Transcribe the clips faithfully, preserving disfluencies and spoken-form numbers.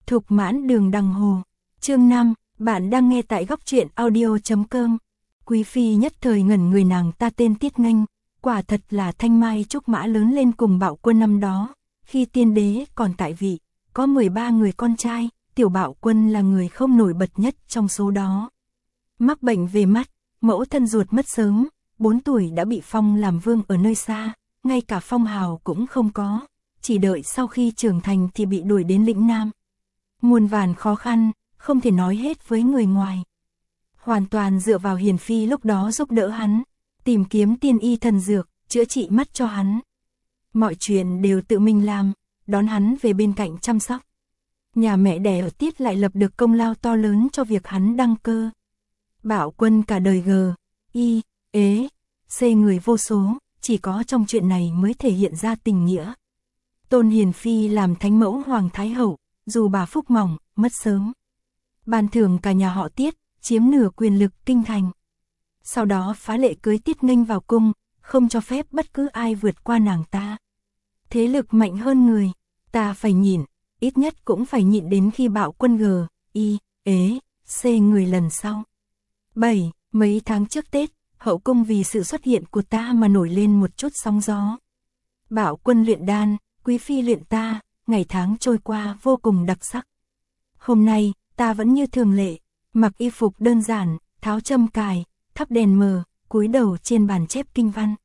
Thục Mãn Đường Đằng Hồ. Chương năm, bạn đang nghe tại góc truyện audio chấm com. Quý phi nhất thời ngẩn người, nàng ta tên Tiết Nghênh, quả thật là thanh mai trúc mã lớn lên cùng Bạo Quân năm đó, khi tiên đế còn tại vị, có mười ba người con trai, tiểu Bạo Quân là người không nổi bật nhất trong số đó. Mắc bệnh về mắt, mẫu thân ruột mất sớm, bốn tuổi đã bị phong làm vương ở nơi xa, ngay cả phong hào cũng không có, chỉ đợi sau khi trưởng thành thì bị đuổi đến lĩnh Nam. Muôn vàn khó khăn, không thể nói hết với người ngoài. Hoàn toàn dựa vào Hiền Phi lúc đó giúp đỡ hắn, tìm kiếm tiên y thần dược, chữa trị mắt cho hắn. Mọi chuyện đều tự mình làm, đón hắn về bên cạnh chăm sóc. Nhà mẹ đẻ ở Tiết lại lập được công lao to lớn cho việc hắn đăng cơ. Bạo Quân cả đời gờ, y, ế, xê người vô số, chỉ có trong chuyện này mới thể hiện ra tình nghĩa. Tôn Hiền Phi làm thánh mẫu Hoàng Thái Hậu, dù bà phúc mỏng, mất sớm. Ban thưởng cả nhà họ Tiết, chiếm nửa quyền lực kinh thành. Sau đó phá lệ cưới Tiết Nghênh vào cung, không cho phép bất cứ ai vượt qua nàng ta. Thế lực mạnh hơn người, ta phải nhịn, ít nhất cũng phải nhịn đến khi Bạo Quân gờ, y, ế, xê người lần sau. bảy. Mấy tháng trước Tết, hậu cung vì sự xuất hiện của ta mà nổi lên một chút sóng gió. Bạo Quân luyện đan, quý phi luyện ta, ngày tháng trôi qua vô cùng đặc sắc. Hôm nay, ta vẫn như thường lệ, mặc y phục đơn giản, tháo châm cài, thắp đèn mờ, cúi đầu trên bàn chép kinh văn.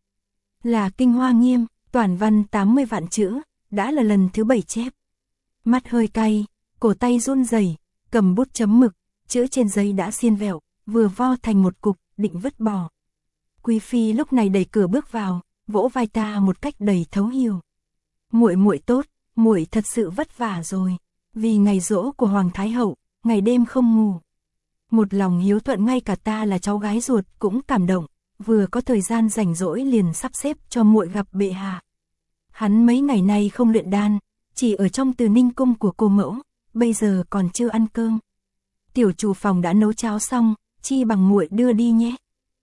Là kinh Hoa Nghiêm, toàn văn tám mươi vạn chữ, đã là lần thứ bảy chép. Mắt hơi cay, cổ tay run rẩy, cầm bút chấm mực, chữ trên giấy đã xiên vẹo, vừa vo thành một cục, định vứt bỏ. Quý phi lúc này đẩy cửa bước vào, vỗ vai ta một cách đầy thấu hiểu. Muội muội tốt, muội thật sự vất vả rồi, vì ngày giỗ của Hoàng Thái Hậu, ngày đêm không ngủ. Một lòng hiếu thuận, ngay cả ta là cháu gái ruột cũng cảm động, vừa có thời gian rảnh rỗi liền sắp xếp cho muội gặp bệ hạ. Hắn mấy ngày nay không luyện đan, chỉ ở trong Từ Ninh cung của cô mẫu, bây giờ còn chưa ăn cơm. Tiểu chủ phòng đã nấu cháo xong, chi bằng muội đưa đi nhé.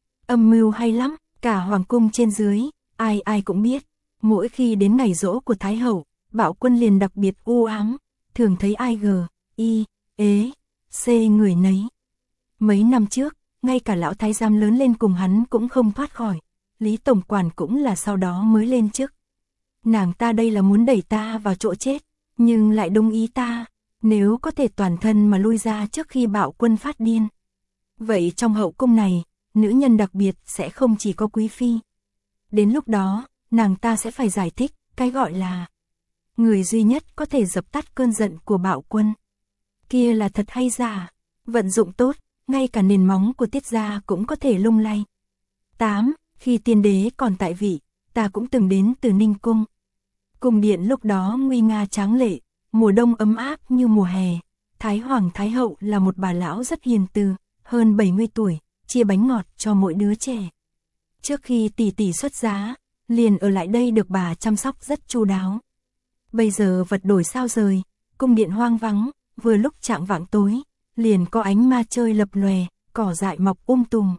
Âm mưu hay lắm, cả hoàng cung trên dưới, ai ai cũng biết, mỗi khi đến ngày giỗ của Thái Hậu, Bạo Quân liền đặc biệt u ám, thường thấy ai gờ, y, ế, xê người nấy. Mấy năm trước, ngay cả lão thái giám lớn lên cùng hắn cũng không thoát khỏi, Lý tổng quản cũng là sau đó mới lên chức. Nàng ta đây là muốn đẩy ta vào chỗ chết, nhưng lại đúng ý ta, nếu có thể toàn thân mà lui ra trước khi Bạo Quân phát điên. Vậy trong hậu cung này, nữ nhân đặc biệt sẽ không chỉ có quý phi. Đến lúc đó, nàng ta sẽ phải giải thích, cái gọi là người duy nhất có thể dập tắt cơn giận của Bạo Quân. Kia là thật hay giả, vận dụng tốt, ngay cả nền móng của Tiết gia cũng có thể lung lay. tám. Khi tiên đế còn tại vị, ta cũng từng đến Từ Ninh cung. Cung điện lúc đó nguy nga tráng lệ, mùa đông ấm áp như mùa hè. Thái Hoàng Thái Hậu là một bà lão rất hiền từ, hơn bảy mươi tuổi, chia bánh ngọt cho mỗi đứa trẻ. Trước khi tỷ tỷ xuất giá, liền ở lại đây được bà chăm sóc rất chu đáo. Bây giờ vật đổi sao rời, cung điện hoang vắng, vừa lúc chạng vạng tối, liền có ánh ma chơi lập lòe, cỏ dại mọc um tùm.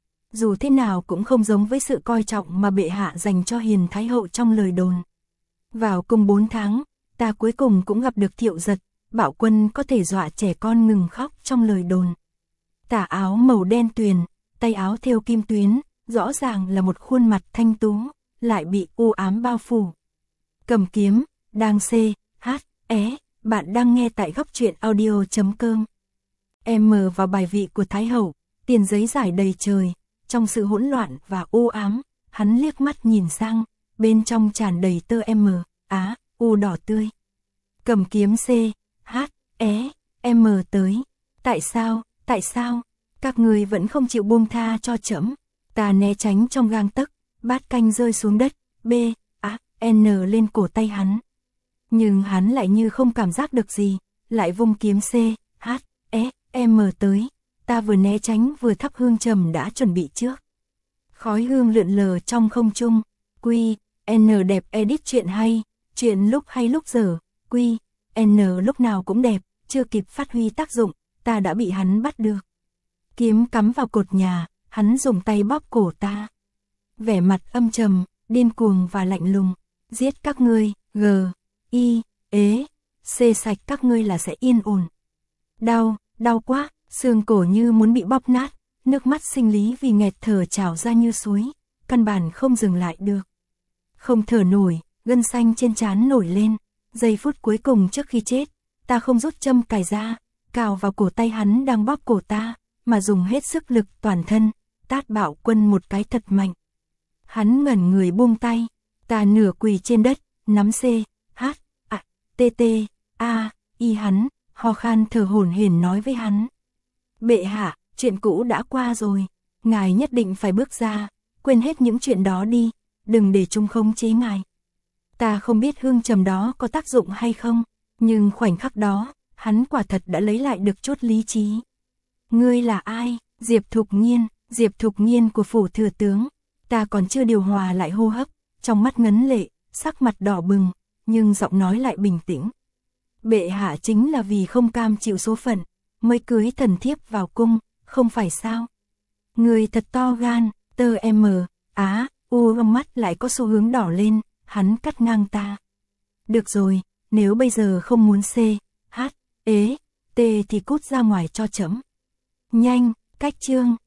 Dù thế nào cũng không giống với sự coi trọng mà bệ hạ dành cho Hiền Thái Hậu trong lời đồn. Vào cung bốn tháng, ta cuối cùng cũng gặp được Thiệu Giật, Bạo Quân có thể dọa trẻ con ngừng khóc trong lời đồn. Tà áo màu đen tuyền, tay áo thêu kim tuyến, rõ ràng là một khuôn mặt thanh tú, lại bị u ám bao phủ. Cầm kiếm, đang xê, hát, é, bạn đang nghe tại góc truyện audio chấm com. Em mờ vào bài vị của Thái Hậu, tiền giấy giải đầy trời, trong sự hỗn loạn và u ám, hắn liếc mắt nhìn sang, bên trong tràn đầy tơ em, á, u đỏ tươi. Cầm kiếm xê, hát, é, em tới, tại sao, tại sao, các người vẫn không chịu buông tha cho trẫm? Ta né tránh trong gang tấc, bát canh rơi xuống đất, b, á, n lên cổ tay hắn. Nhưng hắn lại như không cảm giác được gì, lại vung kiếm c, h, e, m tới. Ta vừa né tránh vừa thắp hương trầm đã chuẩn bị trước. Khói hương lượn lờ trong không trung. Quy, N đẹp edit chuyện hay, chuyện lúc hay lúc dở. Quy, N lúc nào cũng đẹp, chưa kịp phát huy tác dụng, ta đã bị hắn bắt được. Kiếm cắm vào cột nhà, hắn dùng tay bóp cổ ta. Vẻ mặt âm trầm, điên cuồng và lạnh lùng. Giết các ngươi, g, i, ế, xê sạch các ngươi là sẽ yên ổn. Đau, đau quá, xương cổ như muốn bị bóp nát, nước mắt sinh lý vì nghẹt thở trào ra như suối, căn bản không dừng lại được. Không thở nổi, gân xanh trên trán nổi lên, giây phút cuối cùng trước khi chết, ta không rút châm cài ra, cào vào cổ tay hắn đang bóp cổ ta, mà dùng hết sức lực toàn thân, tát Bạo Quân một cái thật mạnh. Hắn ngẩn người buông tay, ta nửa quỳ trên đất, nắm C, H, A, T, T, A, Y hắn, ho khan thở hổn hển nói với hắn. Bệ hạ, chuyện cũ đã qua rồi, ngài nhất định phải bước ra, quên hết những chuyện đó đi, đừng để chúng khống chế ngài. Ta không biết hương trầm đó có tác dụng hay không, nhưng khoảnh khắc đó, hắn quả thật đã lấy lại được chút lý trí. Ngươi là ai? Diệp Thục Nhiên, Diệp Thục Nhiên của phủ thừa tướng. Ta còn chưa điều hòa lại hô hấp, trong mắt ngấn lệ, sắc mặt đỏ bừng, nhưng giọng nói lại bình tĩnh. Bệ hạ chính là vì không cam chịu số phận, mới cưới thần thiếp vào cung, không phải sao? Người thật to gan, tơ em, á, u mắt lại có xu hướng đỏ lên, hắn cắt ngang ta. Được rồi, nếu bây giờ không muốn C, H, ế, T thì cút ra ngoài cho chấm. Nhanh, cách chương.